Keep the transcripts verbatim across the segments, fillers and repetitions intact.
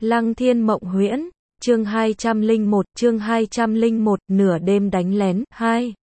Lăng Thiên Mộng Huyễn, chương hai trăm lẻ một, chương hai trăm lẻ một, nửa đêm đánh lén, hai.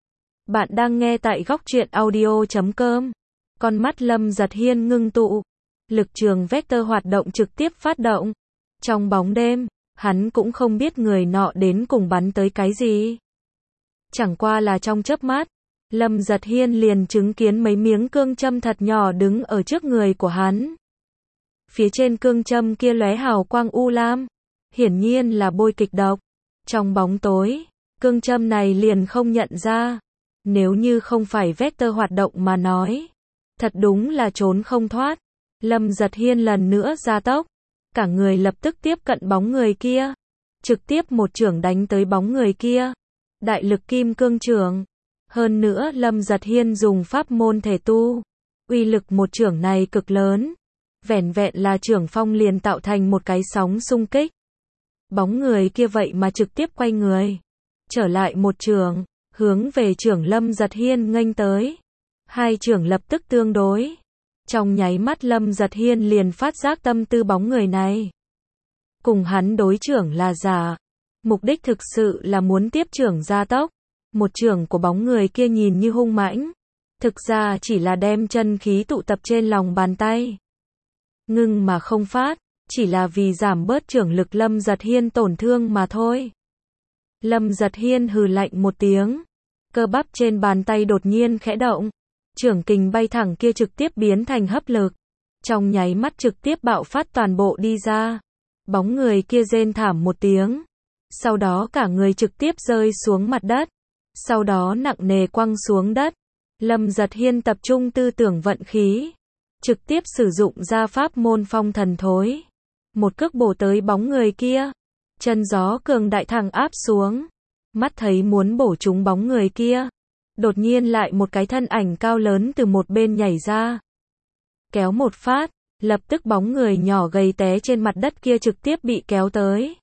Bạn đang nghe tại góc truyện audio chấm com. Con mắt Lâm Giật Hiên ngưng tụ, lực trường vector hoạt động trực tiếp phát động. Trong bóng đêm, hắn cũng không biết người nọ đến cùng bắn tới cái gì. Chẳng qua là trong chớp mắt, Lâm Giật Hiên liền chứng kiến mấy miếng cương châm thật nhỏ đứng ở trước người của hắn. Phía trên cương châm kia lóe hào quang u lam, hiển nhiên là bôi kịch độc. Trong bóng tối, cương châm này liền không nhận ra. Nếu như không phải vector hoạt động mà nói, thật đúng là trốn không thoát. Lâm Giật Hiên lần nữa gia tốc, cả người lập tức tiếp cận bóng người kia, trực tiếp một chưởng đánh tới bóng người kia. Đại lực kim cương chưởng. Hơn nữa Lâm Giật Hiên dùng pháp môn thể tu, uy lực một chưởng này cực lớn. Vẻn vẹn là chưởng phong liền tạo thành một cái sóng xung kích. Bóng người kia vậy mà trực tiếp quay người, trở lại một chưởng, hướng về chưởng Lâm Giật Hiên nghênh tới. Hai chưởng lập tức tương đối. Trong nháy mắt Lâm Giật Hiên liền phát giác tâm tư bóng người này. Cùng hắn đối chưởng là giả. Mục đích thực sự là muốn tiếp chưởng gia tốc. Một chưởng của bóng người kia nhìn như hung mãnh, thực ra chỉ là đem chân khí tụ tập trên lòng bàn tay. Ngưng mà không phát, chỉ là vì giảm bớt chưởng lực Lâm Giật Hiên tổn thương mà thôi. Lâm Giật Hiên hừ lạnh một tiếng, cơ bắp trên bàn tay đột nhiên khẽ động, chưởng kình bay thẳng kia trực tiếp biến thành hấp lực, trong nháy mắt trực tiếp bạo phát toàn bộ đi ra. Bóng người kia rên thảm một tiếng, sau đó cả người trực tiếp rơi xuống mặt đất, sau đó nặng nề quăng xuống đất. Lâm Giật Hiên tập trung tư tưởng vận khí, trực tiếp sử dụng ra pháp môn phong thần thối, một cước bổ tới bóng người kia. Chân gió cường đại thẳng áp xuống, mắt thấy muốn bổ trúng bóng người kia, đột nhiên lại một cái thân ảnh cao lớn từ một bên nhảy ra, kéo một phát, lập tức bóng người nhỏ gầy té trên mặt đất kia trực tiếp bị kéo tới.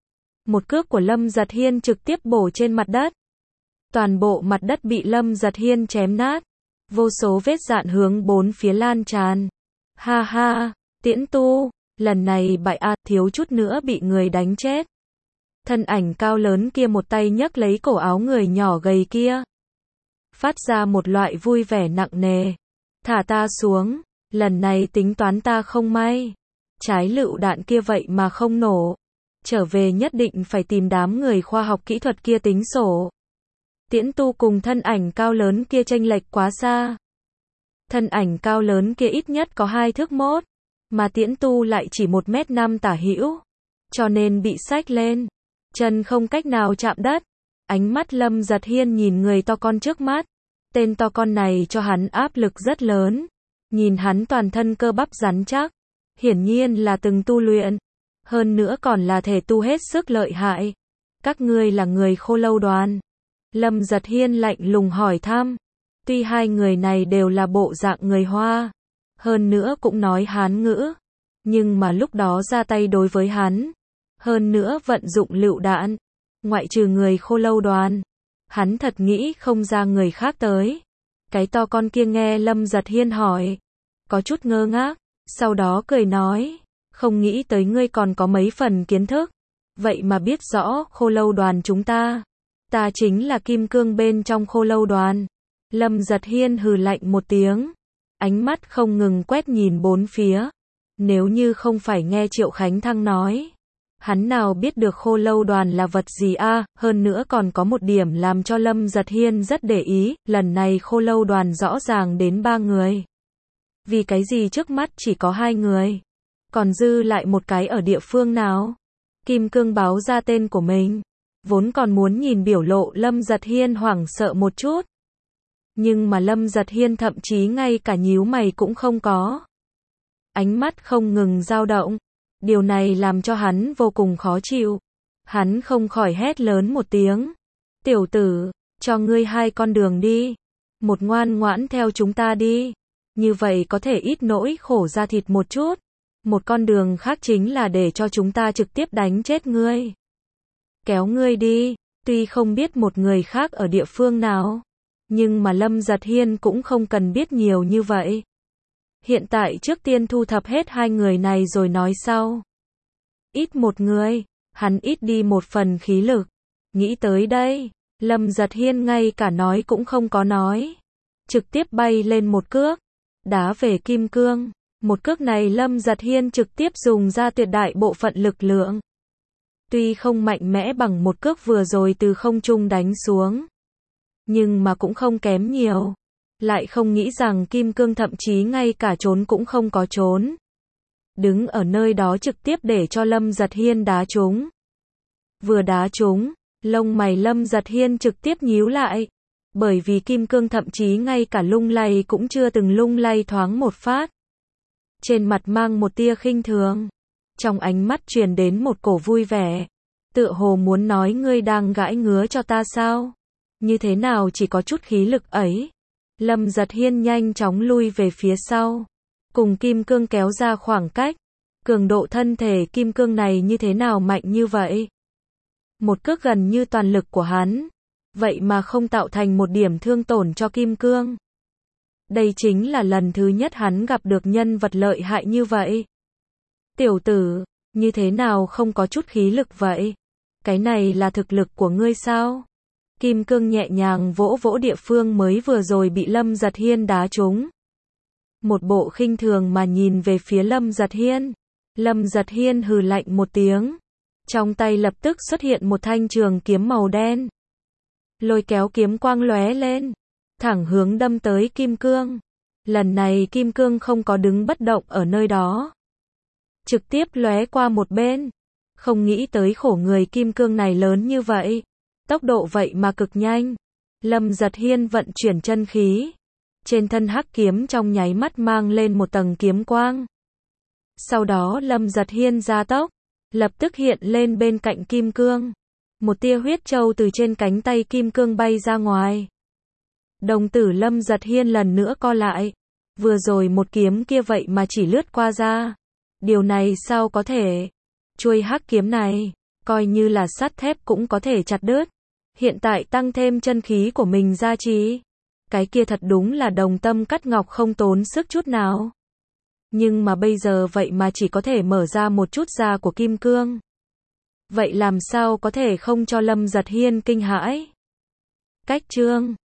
Một cước của Lâm Giật Hiên trực tiếp bổ trên mặt đất, toàn bộ mặt đất bị Lâm Giật Hiên chém nát, vô số vết rạn hướng bốn phía lan tràn. Ha ha, Tiễn Tu, lần này bại a, thiếu chút nữa bị người đánh chết. Thân ảnh cao lớn kia một tay nhấc lấy cổ áo người nhỏ gầy kia, phát ra một loại vui vẻ nặng nề. Thả ta xuống, lần này tính toán ta không may. Trái lựu đạn kia vậy mà không nổ, trở về nhất định phải tìm đám người khoa học kỹ thuật kia tính sổ. Tiễn Tu cùng thân ảnh cao lớn kia chênh lệch quá xa. Thân ảnh cao lớn kia ít nhất có hai thước mốt, mà Tiễn Tu lại chỉ một mét năm tả hữu, cho nên bị xách lên, chân không cách nào chạm đất. Ánh mắt Lâm Giật Hiên nhìn người to con trước mắt, tên to con này cho hắn áp lực rất lớn. Nhìn hắn toàn thân cơ bắp rắn chắc, hiển nhiên là từng tu luyện, hơn nữa còn là thể tu hết sức lợi hại. Các ngươi là người Khô Lâu đoàn? Lâm Giật Hiên lạnh lùng hỏi thăm. Tuy hai người này đều là bộ dạng người Hoa, hơn nữa cũng nói Hán ngữ, nhưng mà lúc đó ra tay đối với hắn, hơn nữa vận dụng lựu đạn, ngoại trừ người Khô Lâu đoàn, hắn thật nghĩ không ra người khác tới. Cái to con kia nghe Lâm Giật Hiên hỏi, có chút ngơ ngác, sau đó cười nói, không nghĩ tới ngươi còn có mấy phần kiến thức, vậy mà biết rõ Khô Lâu đoàn chúng ta. Ta chính là kim cương bên trong Khô Lâu đoàn. Lâm Giật Hiên hừ lạnh một tiếng, ánh mắt không ngừng quét nhìn bốn phía. Nếu như không phải nghe Triệu Khánh Thăng nói, hắn nào biết được Khô Lâu đoàn là vật gì a? À, hơn nữa còn có một điểm làm cho Lâm Giật Hiên rất để ý, lần này Khô Lâu đoàn rõ ràng đến ba người. Vì cái gì trước mắt chỉ có hai người, còn dư lại một cái ở địa phương nào? Kim Cương báo ra tên của mình, vốn còn muốn nhìn biểu lộ Lâm Giật Hiên hoảng sợ một chút. Nhưng mà Lâm Giật Hiên thậm chí ngay cả nhíu mày cũng không có. Ánh mắt không ngừng dao động. Điều này làm cho hắn vô cùng khó chịu. Hắn không khỏi hét lớn một tiếng. Tiểu tử, cho ngươi hai con đường đi. Một ngoan ngoãn theo chúng ta đi. Như vậy có thể ít nỗi khổ ra thịt một chút. Một con đường khác chính là để cho chúng ta trực tiếp đánh chết ngươi. Kéo ngươi đi. Tuy không biết một người khác ở địa phương nào, nhưng mà Lâm Giật Hiên cũng không cần biết nhiều như vậy. Hiện tại trước tiên thu thập hết hai người này rồi nói sau. Ít một người, hắn ít đi một phần khí lực. Nghĩ tới đây, Lâm Giật Hiên ngay cả nói cũng không có nói. Trực tiếp bay lên một cước, đá về kim cương. Một cước này Lâm Giật Hiên trực tiếp dùng ra tuyệt đại bộ phận lực lượng. Tuy không mạnh mẽ bằng một cước vừa rồi từ không trung đánh xuống, nhưng mà cũng không kém nhiều. Lại không nghĩ rằng kim cương thậm chí ngay cả trốn cũng không có trốn. Đứng ở nơi đó trực tiếp để cho Lâm Giật Hiên đá trúng. Vừa đá trúng, lông mày Lâm Giật Hiên trực tiếp nhíu lại. Bởi vì kim cương thậm chí ngay cả lung lay cũng chưa từng lung lay thoáng một phát. Trên mặt mang một tia khinh thường. Trong ánh mắt truyền đến một cổ vui vẻ. Tựa hồ muốn nói ngươi đang gãi ngứa cho ta sao? Như thế nào chỉ có chút khí lực ấy? Lâm Giật Hiên nhanh chóng lui về phía sau. Cùng kim cương kéo ra khoảng cách. Cường độ thân thể kim cương này như thế nào mạnh như vậy? Một cước gần như toàn lực của hắn. Vậy mà không tạo thành một điểm thương tổn cho kim cương. Đây chính là lần thứ nhất hắn gặp được nhân vật lợi hại như vậy. Tiểu tử, như thế nào không có chút khí lực vậy? Cái này là thực lực của ngươi sao? Kim cương nhẹ nhàng vỗ vỗ địa phương mới vừa rồi bị Lâm Giật Hiên đá trúng. Một bộ khinh thường mà nhìn về phía Lâm Giật Hiên. Lâm Giật Hiên hừ lạnh một tiếng. Trong tay lập tức xuất hiện một thanh trường kiếm màu đen. Lôi kéo kiếm quang lóe lên. Thẳng hướng đâm tới kim cương. Lần này kim cương không có đứng bất động ở nơi đó. Trực tiếp lóe qua một bên. Không nghĩ tới khổ người kim cương này lớn như vậy. Tốc độ vậy mà cực nhanh. Lâm Giật Hiên vận chuyển chân khí. Trên thân hắc kiếm trong nháy mắt mang lên một tầng kiếm quang. Sau đó Lâm Giật Hiên gia tốc. Lập tức hiện lên bên cạnh kim cương. Một tia huyết châu từ trên cánh tay kim cương bay ra ngoài. Đồng tử Lâm Giật Hiên lần nữa co lại. Vừa rồi một kiếm kia vậy mà chỉ lướt qua ra. Điều này sao có thể? Chuôi hắc kiếm này, coi như là sắt thép cũng có thể chặt đứt. Hiện tại tăng thêm chân khí của mình ra trí. Cái kia thật đúng là đồng tâm cắt ngọc không tốn sức chút nào. Nhưng mà bây giờ vậy mà chỉ có thể mở ra một chút da của kim cương. Vậy làm sao có thể không cho Lâm Giật Hiên kinh hãi? Cách chương